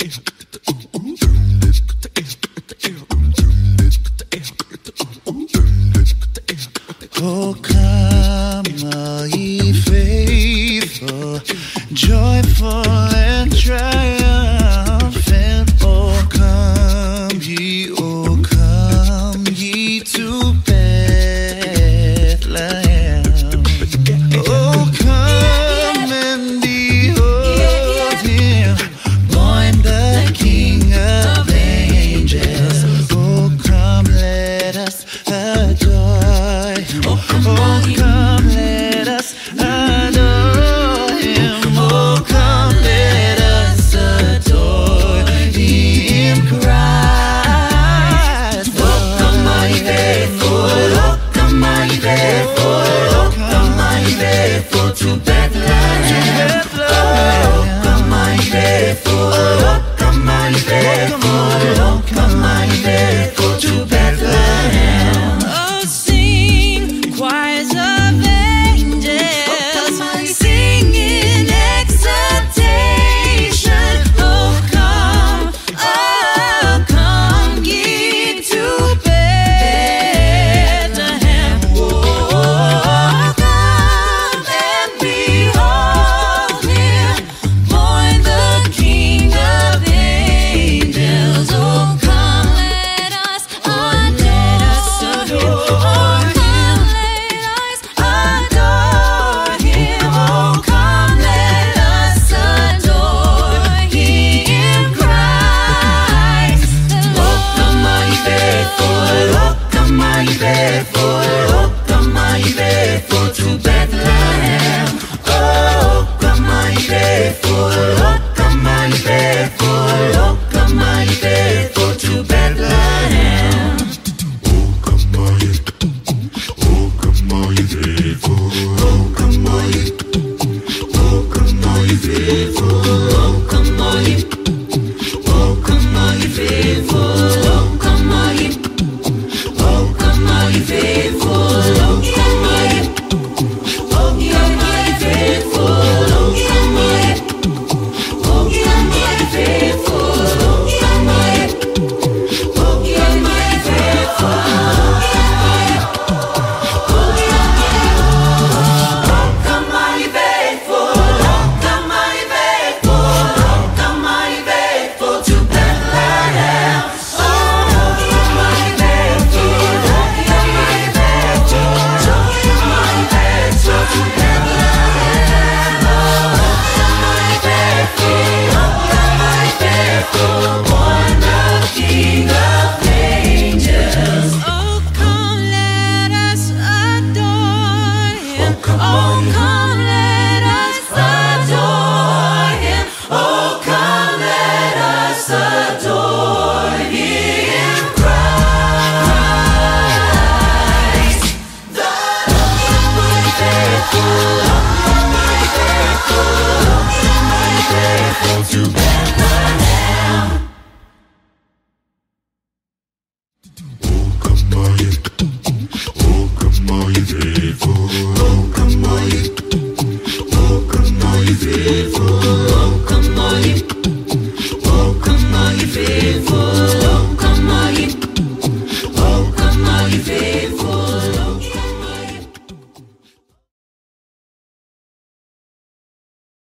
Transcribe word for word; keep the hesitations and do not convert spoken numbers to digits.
Oh, come, all ye faithful, joyful and triumphant. Oh, come ye, oh, come ye to Bethlehem. Oh, come and behold him, born the King of angels. Oh, come, let us adore him. Oh, come, let us adore him. Oh, come, let us adore him, Christ. Oh, come, all ye faithful. Oh, come, all ye faithful. Oh, come, all ye faithful to Bethlehem.